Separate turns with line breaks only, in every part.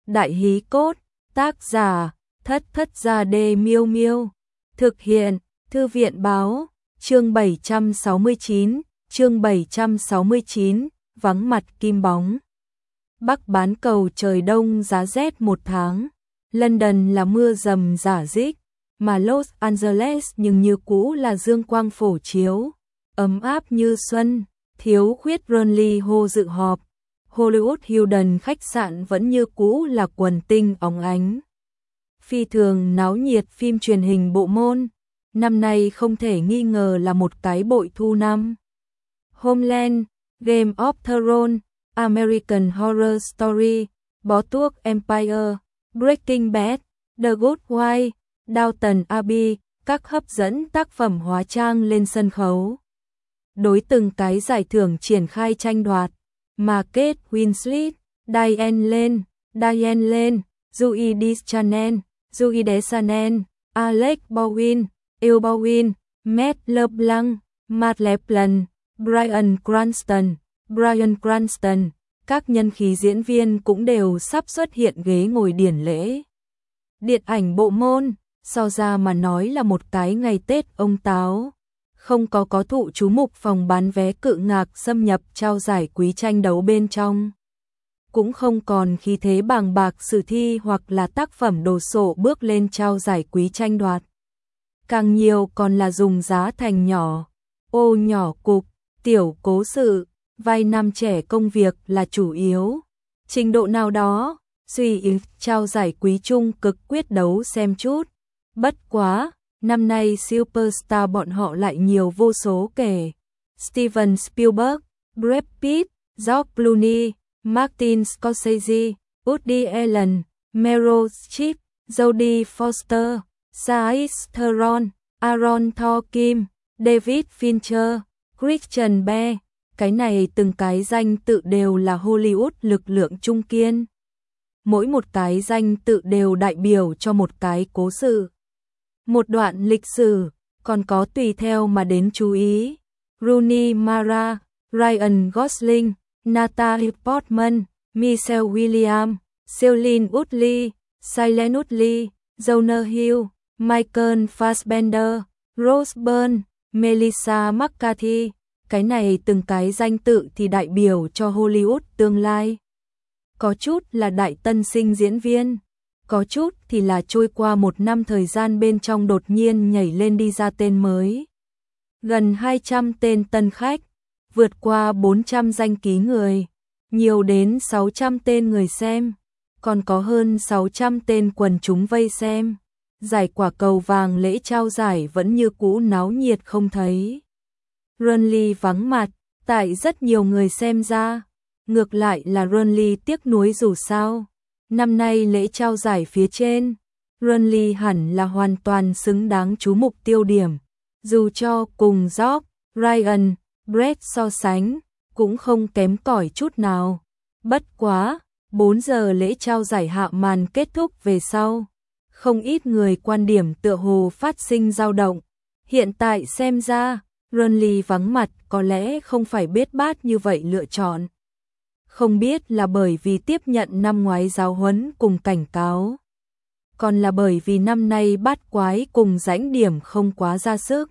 Đại hí cốt, tác giả, Thất Thất Gia Đê Miêu Miêu. Thực hiện, Thư viện báo, chương 769, vắng mặt kim bóng. Bắc bán cầu trời đông giá rét một tháng. London là mưa rầm rả rích, mà Los Angeles nhưng như cũ là dương quang phổ chiếu, ấm áp như xuân. Thiếu khuyết Burnley Hall dự họp, Hollywood Hilton khách sạn vẫn như cũ là quần tinh óng ánh. Phi thường náo nhiệt phim truyền hình bộ môn, năm nay không thể nghi ngờ là một cái bội thu năm. Homeland, Game of Thrones, American Horror Story, Bó Tuốc Empire, Breaking Bad, The Good Wife, Downton Abbey, các hấp dẫn tác phẩm hóa trang lên sân khấu. Đối từng cái giải thưởng triển khai tranh đoạt, mà Kate Winslet, Diane Lane, Zooey Deschanel, Alec Baldwin, Elle Baldwin, Matt LeBlanc, Matt LeBlanc, Bryan Cranston, các nhân khí diễn viên cũng đều sắp xuất hiện ghế ngồi điển lễ. Điện ảnh bộ môn, so ra mà nói là một cái ngày Tết ông Táo. Không có thụ chú mục phòng bán vé cự ngạc xâm nhập trao giải quý tranh đấu bên trong. Cũng không còn khí thế bàng bạc sử thi hoặc là tác phẩm đồ sộ bước lên trao giải quý tranh đoạt. Càng nhiều còn là dùng giá thành nhỏ, ô nhỏ cục, tiểu cố sự, vai nam trẻ công việc là chủ yếu. Trình độ nào đó, suy ý trao giải quý chung cực quyết đấu xem chút. Bất quá, năm nay superstar bọn họ lại nhiều vô số kể. Steven Spielberg, Brad Pitt, George Clooney, Martin Scorsese, Woody Allen, Meryl Streep, Jodie Foster, Charlize Theron, Aaron Sorkin, David Fincher, Christian Bale. Cái này từng cái danh tự đều là Hollywood lực lượng trung kiên. Mỗi một cái danh tự đều đại biểu cho một cái cố sự, một đoạn lịch sử, còn có tùy theo mà đến chú ý. Rooney Mara, Ryan Gosling, Natalie Portman, Michelle Williams, Shailene Woodley, Silent Woodley, Jonah Hill, Michael Fassbender, Rose Byrne, Melissa McCarthy. Cái này từng cái danh tự thì đại biểu cho Hollywood tương lai. Có chút là đại tân sinh diễn viên, có chút thì là trôi qua một năm thời gian bên trong đột nhiên nhảy lên đi ra tên mới. Gần 200 tên tân khách, vượt qua 400 danh ký người, nhiều đến 600 tên người xem, còn có hơn 600 tên quần chúng vây xem. Giải quả cầu vàng lễ trao giải vẫn như cũ náo nhiệt không thấy. Burnley vắng mặt, tại rất nhiều người xem ra, ngược lại là Burnley tiếc nuối dù sao. Năm nay lễ trao giải phía trên, Burnley hẳn là hoàn toàn xứng đáng chú mục tiêu điểm. Dù cho cùng George, Ryan, Brad so sánh, cũng không kém cỏi chút nào. Bất quá, 4 giờ lễ trao giải hạ màn kết thúc về sau. Không ít người quan điểm tựa hồ phát sinh dao động. Hiện tại xem ra, Burnley vắng mặt có lẽ không phải bết bát như vậy lựa chọn. Không biết là bởi vì tiếp nhận năm ngoái giáo huấn cùng cảnh cáo, còn là bởi vì năm nay bát quái cùng rãnh điểm không quá ra sức.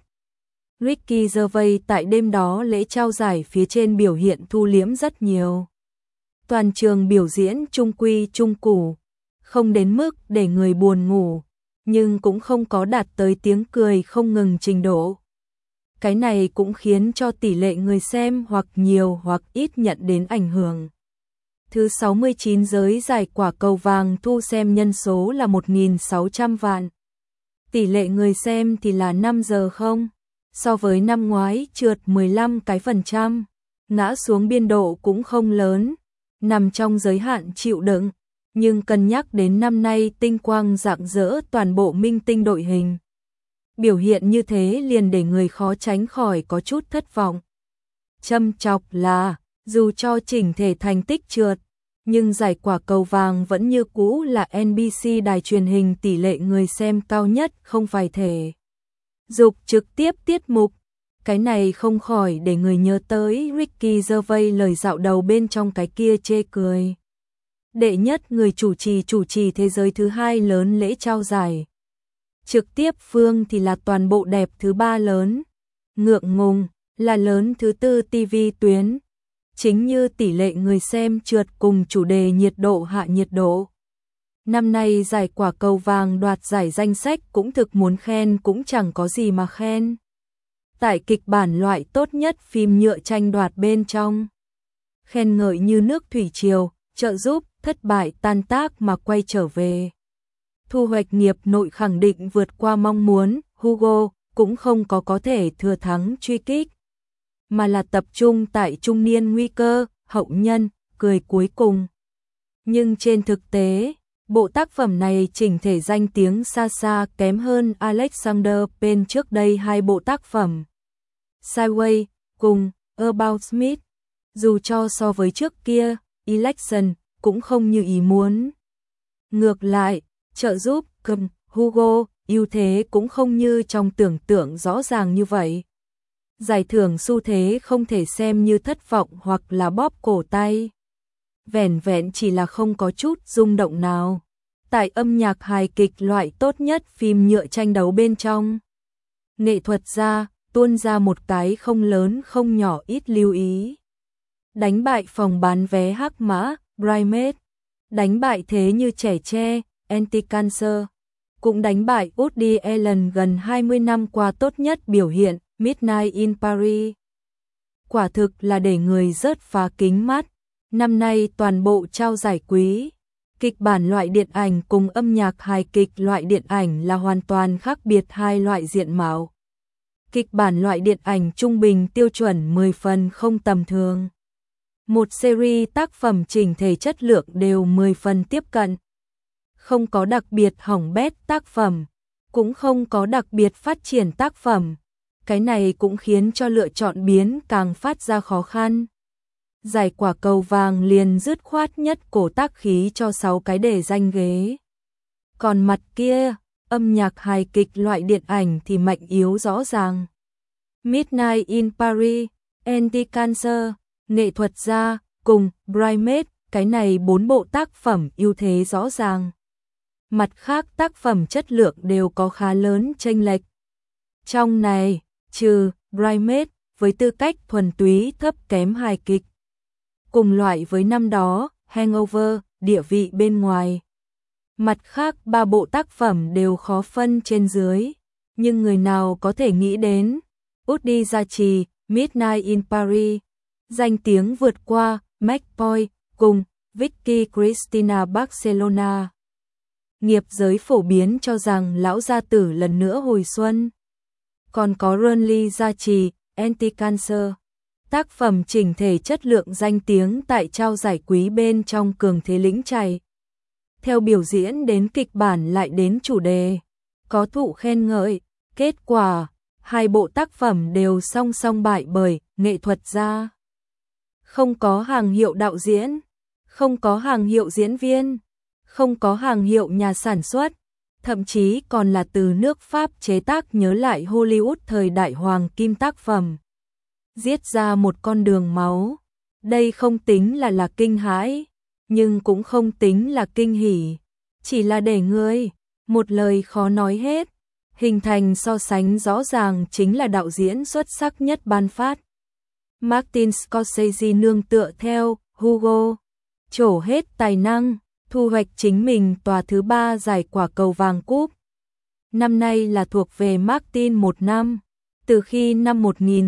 Ricky Gervais tại đêm đó lễ trao giải phía trên biểu hiện thu liễm rất nhiều. Toàn trường biểu diễn trung quy trung củ, không đến mức để người buồn ngủ, nhưng cũng không có đạt tới tiếng cười không ngừng trình độ. Cái này cũng khiến cho tỷ lệ người xem hoặc nhiều hoặc ít nhận đến ảnh hưởng. Thứ 69 giới giải quả cầu vàng thu xem nhân số là 1.600 vạn. Tỷ lệ người xem thì là 5 giờ không, so với năm ngoái trượt 15%, ngã xuống biên độ cũng không lớn, nằm trong giới hạn chịu đựng, nhưng cân nhắc đến năm nay tinh quang rạng rỡ toàn bộ minh tinh đội hình. Biểu hiện như thế liền để người khó tránh khỏi có chút thất vọng. Châm chọc là, dù cho chỉnh thể thành tích trượt, nhưng giải quả cầu vàng vẫn như cũ là NBC đài truyền hình tỷ lệ người xem cao nhất không phải thể dục trực tiếp tiết mục. Cái này không khỏi để người nhớ tới Ricky Gervais lời dạo đầu bên trong cái kia chê cười. Đệ nhất người chủ trì thế giới thứ hai lớn lễ trao giải. Trực tiếp phương thì là toàn bộ đẹp thứ ba lớn. Ngượng ngùng là lớn thứ tư TV tuyến. Chính như tỷ lệ người xem trượt cùng chủ đề nhiệt độ hạ nhiệt độ. Năm nay giải quả cầu vàng đoạt giải danh sách cũng thực muốn khen cũng chẳng có gì mà khen. Tại kịch bản loại tốt nhất phim nhựa tranh đoạt bên trong. Khen ngợi như nước thủy triều, trợ giúp, thất bại tan tác mà quay trở về. Thu hoạch nghiệp nội khẳng định vượt qua mong muốn, Hugo cũng không có thể thừa thắng truy kích. Mà là tập trung tại trung niên nguy cơ, hậu nhân, cười cuối cùng. Nhưng trên thực tế, bộ tác phẩm này chỉnh thể danh tiếng xa xa kém hơn Alexander Payne trước đây hai bộ tác phẩm. Sideways cùng About Smith, dù cho so với trước kia, Election cũng không như ý muốn. Ngược lại, trợ giúp cầm Hugo, ưu thế cũng không như trong tưởng tượng rõ ràng như vậy. Giải thưởng xu thế không thể xem như thất vọng hoặc là bóp cổ tay. Vẻn vẹn chỉ là không có chút rung động nào. Tại âm nhạc hài kịch loại tốt nhất phim nhựa tranh đấu bên trong. Nghệ thuật ra, tuôn ra một cái không lớn không nhỏ ít lưu ý. Đánh bại phòng bán vé hắc mã, Bridesmaids. Đánh bại thế như trẻ tre, Anti-Cancer. Cũng đánh bại Woody Allen gần 20 năm qua tốt nhất biểu hiện, Midnight in Paris. Quả thực là để người rớt phá kính mắt. Năm nay toàn bộ trao giải quý. Kịch bản loại điện ảnh cùng âm nhạc hài kịch loại điện ảnh là hoàn toàn khác biệt hai loại diện mạo. Kịch bản loại điện ảnh trung bình tiêu chuẩn 10 phần không tầm thường. Một series tác phẩm chỉnh thể chất lượng đều 10 phần tiếp cận. Không có đặc biệt hỏng bét tác phẩm, cũng không có đặc biệt phát triển tác phẩm. Cái này cũng khiến cho lựa chọn biến càng phát ra khó khăn. Giải quả cầu vàng liền dứt khoát nhất cổ tác khí cho 6 cái đề danh ghế. Còn mặt kia, âm nhạc hài kịch loại điện ảnh thì mạnh yếu rõ ràng. Midnight in Paris, Anti-Cancer, nghệ thuật gia, cùng Bridesmaids, cái này 4 bộ tác phẩm ưu thế rõ ràng. Mặt khác tác phẩm chất lượng đều có khá lớn chênh lệch. Trong này, trừ Bridesmaids với tư cách thuần túy thấp kém hài kịch. Cùng loại với năm đó, Hangover, địa vị bên ngoài. Mặt khác 3 bộ tác phẩm đều khó phân trên dưới. Nhưng người nào có thể nghĩ đến, Woody gia trì, Midnight in Paris, danh tiếng vượt qua, McCoy, cùng Vicky Cristina Barcelona. Nghiệp giới phổ biến cho rằng lão gia tử lần nữa hồi xuân. Còn có Burnley gia trì, Anti-Cancer. Tác phẩm chỉnh thể chất lượng danh tiếng tại trao giải quý bên trong cường thế lĩnh chạy. Theo biểu diễn đến kịch bản lại đến chủ đề, có thụ khen ngợi, kết quả, hai bộ tác phẩm đều song song bại bởi nghệ thuật gia. Không có hàng hiệu đạo diễn, không có hàng hiệu diễn viên, không có hàng hiệu nhà sản xuất, thậm chí còn là từ nước Pháp chế tác nhớ lại Hollywood thời đại hoàng kim tác phẩm. Giết ra một con đường máu. Đây không tính là kinh hãi, nhưng cũng không tính là kinh hỉ. Chỉ là để người, một lời khó nói hết. Hình thành so sánh rõ ràng chính là đạo diễn xuất sắc nhất ban phát. Martin Scorsese nương tựa theo Hugo, trổ hết tài năng, thu hoạch chính mình tòa thứ 3 giải quả cầu vàng cúp. Năm nay là thuộc về Martin một năm. Từ khi năm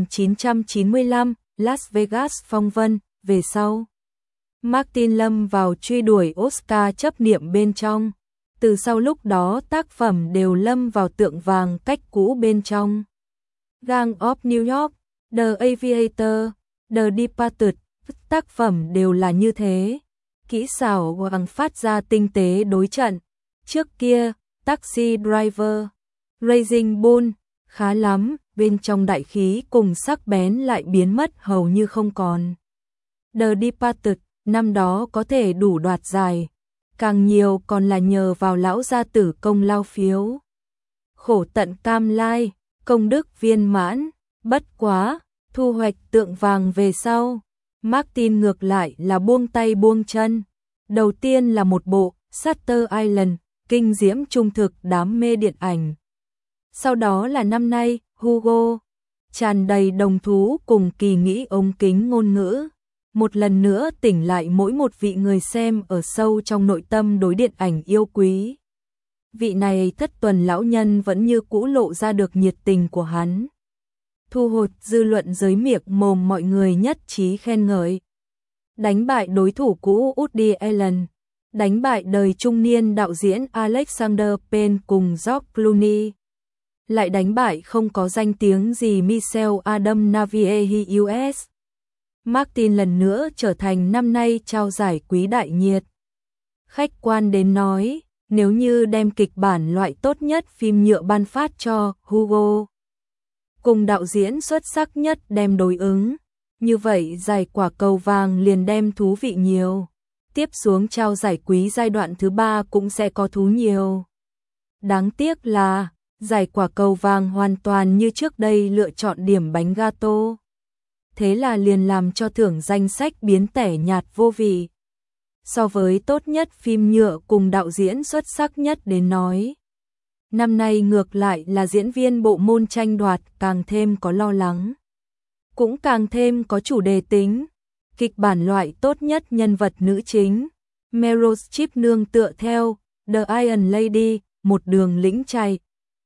1995, Las Vegas phong vân, về sau, Martin lâm vào truy đuổi Oscar chấp niệm bên trong. Từ sau lúc đó tác phẩm đều lâm vào tượng vàng cách cũ bên trong. Gang of New York, The Aviator, The Departed, tác phẩm đều là như thế. Kỹ xảo hoàng phát ra tinh tế đối trận. Trước kia, Taxi Driver, Raging Bull, khá lắm, bên trong đại khí cùng sắc bén lại biến mất hầu như không còn. The Departed, năm đó có thể đủ đoạt giải, càng nhiều còn là nhờ vào lão gia tử công lao phiếu. Khổ tận cam lai, công đức viên mãn, bất quá, thu hoạch tượng vàng về sau. Martin ngược lại là buông tay buông chân, Đầu tiên là một bộ Shutter Island, kinh diễm trung thực đám mê điện ảnh. Sau đó là năm nay, Hugo, tràn đầy đồng thú cùng kỳ nghĩ ống kính ngôn ngữ. Một lần nữa tỉnh lại mỗi một vị người xem ở sâu trong nội tâm đối điện ảnh yêu quý. Vị này thất tuần lão nhân vẫn như cũ lộ ra được nhiệt tình của hắn. Thu hút dư luận dưới miệng mồm mọi người nhất trí khen ngợi. Đánh bại đối thủ cũ Woody Allen, đánh bại đời trung niên đạo diễn Alexander Payne cùng George Clooney, lại đánh bại không có danh tiếng gì Michelle Adam Navie US. Martin lần nữa trở thành năm nay trao giải quý đại nhiệt. Khách quan đến nói, nếu như đem kịch bản loại tốt nhất phim nhựa ban phát cho Hugo, cùng đạo diễn xuất sắc nhất đem đối ứng, như vậy giải quả cầu vàng liền đem thú vị nhiều. Tiếp xuống trao giải quý giai đoạn thứ 3 cũng sẽ có thú nhiều. Đáng tiếc là giải quả cầu vàng hoàn toàn như trước đây lựa chọn điểm bánh gato. Thế là liền làm cho thưởng danh sách biến tẻ nhạt vô vị. So với tốt nhất phim nhựa cùng đạo diễn xuất sắc nhất đến nói, năm nay ngược lại là diễn viên bộ môn tranh đoạt càng thêm có lo lắng, cũng càng thêm có chủ đề tính. Kịch bản loại tốt nhất nhân vật nữ chính, Meryl Streep nương tựa theo The Iron Lady, một đường lĩnh chạy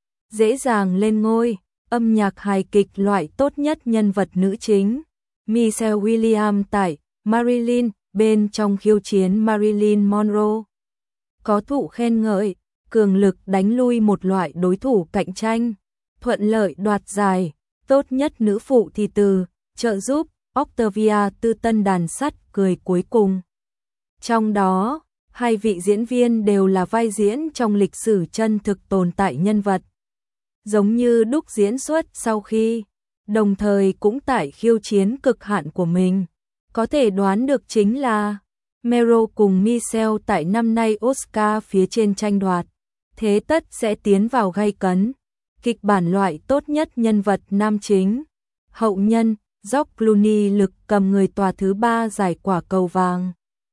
dễ dàng lên ngôi. Âm nhạc hài kịch loại tốt nhất nhân vật nữ chính, Michelle Williams tại Marilyn bên trong khiêu chiến Marilyn Monroe, có thụ khen ngợi, cường lực đánh lui một loại đối thủ cạnh tranh, thuận lợi đoạt giải. Tốt nhất nữ phụ thì từ trợ giúp Octavia Tư Tân đàn sắt cười cuối cùng. Trong đó, hai vị diễn viên đều là vai diễn trong lịch sử chân thực tồn tại nhân vật, giống như đúc diễn xuất sau khi, đồng thời cũng tại khiêu chiến cực hạn của mình. Có thể đoán được chính là Meryl cùng Michelle tại năm nay Oscar phía trên tranh đoạt, thế tất sẽ tiến vào gay cấn. Kịch bản loại tốt nhất nhân vật nam chính, hậu nhân, George Clooney lực cầm người tòa thứ 3 giải quả cầu vàng.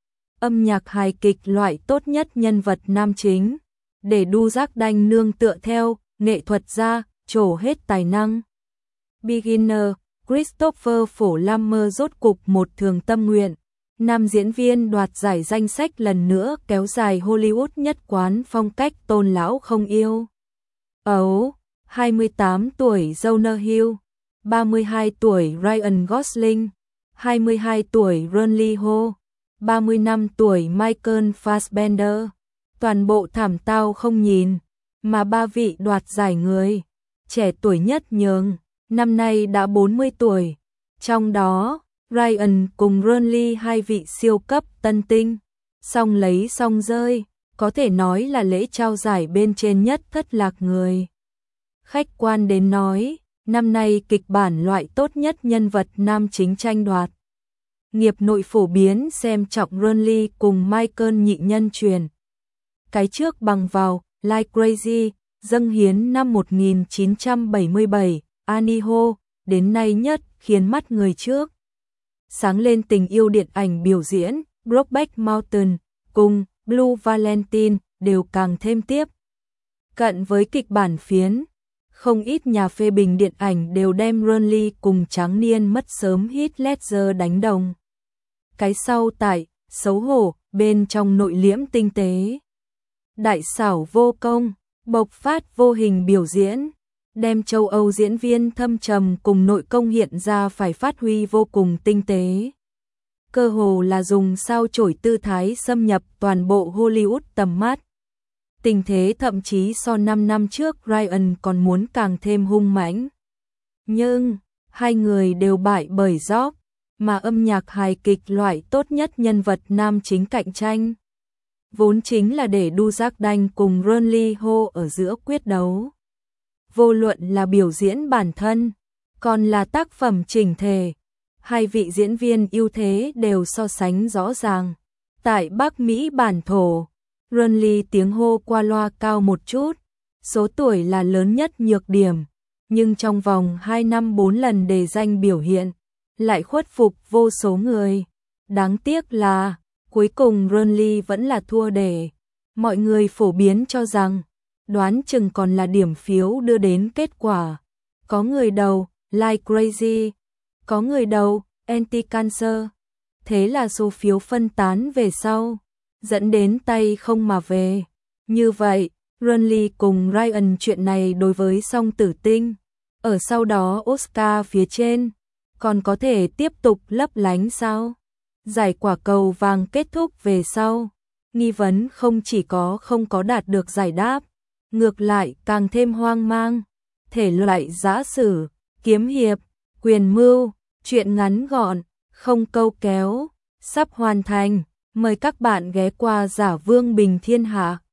Âm nhạc hài kịch loại tốt nhất nhân vật nam chính, để đu giác đanh nương tựa theo nghệ thuật gia trổ hết tài năng. Beginner, Christopher Plummer rốt cục một thường tâm nguyện. Nam diễn viên đoạt giải danh sách lần nữa kéo dài Hollywood nhất quán phong cách tôn lão không yêu. Ấu, 28 tuổi Jonah Hill, 32 tuổi Ryan Gosling, 22 tuổi Ron Lee Ho, 35 tuổi Michael Fassbender. Toàn bộ thảm tao không nhìn, mà ba vị đoạt giải người trẻ tuổi nhất nhường, năm nay đã 40 tuổi. Trong đó, Ryan cùng Ron Lee hai vị siêu cấp tân tinh, song lấy song rơi, có thể nói là lễ trao giải bên trên nhất thất lạc người. Khách quan đến nói, năm nay kịch bản loại tốt nhất nhân vật nam chính tranh đoạt. Nghiệp nội phổ biến xem trọng Ron Lee cùng Michael nhị nhân truyền. Cái trước bằng vào Like Crazy, dâng hiến năm 1977, Aniho, đến nay nhất khiến mắt người trước sáng lên tình yêu điện ảnh biểu diễn, Brokeback Mountain cùng Blue Valentine đều càng thêm tiếp cận với kịch bản phiến. Không ít nhà phê bình điện ảnh đều đem Ron Lee cùng tráng niên mất sớm Heath Ledger đánh đồng. Cái sau tại xấu hổ, bên trong nội liễm tinh tế, đại xảo vô công, bộc phát vô hình biểu diễn, đem châu Âu diễn viên thâm trầm cùng nội công hiện ra phải phát huy vô cùng tinh tế. Cơ hồ là dùng sao chổi tư thái xâm nhập toàn bộ Hollywood tầm mắt. Tình thế thậm chí so 5 năm trước Ryan còn muốn càng thêm hung mãnh. Nhưng, hai người đều bại bởi George, mà âm nhạc hài kịch loại tốt nhất nhân vật nam chính cạnh tranh vốn chính là để đu giác đanh cùng Ron Lee Ho ở giữa quyết đấu. Vô luận là biểu diễn bản thân, còn là tác phẩm chỉnh thể, hai vị diễn viên ưu thế đều so sánh rõ ràng. Tại Bắc Mỹ bản thổ, Ron Lee tiếng hô qua loa cao một chút, số tuổi là lớn nhất nhược điểm, nhưng trong vòng 2 năm 4 lần đề danh biểu hiện, lại khuất phục vô số người. Đáng tiếc là, Cuối cùng Burnley vẫn là thua để mọi người phổ biến cho rằng đoán chừng còn là điểm phiếu đưa đến kết quả. Có người đầu like crazy, có người đầu anti-cancer. Thế là số phiếu phân tán về sau, dẫn đến tay không mà về. Như vậy, Burnley cùng Ryan chuyện này đối với song tử tinh. Ở sau đó Oscar phía trên, còn có thể tiếp tục lấp lánh sao? Giải quả cầu vàng kết thúc về sau. Nghi vấn không chỉ không có đạt được giải đáp, ngược lại càng thêm hoang mang. Thể loại giã sử, kiếm hiệp, quyền mưu, truyện ngắn gọn, không câu kéo, sắp hoàn thành. Mời các bạn ghé qua Giả Vương Bình Thiên Hạ.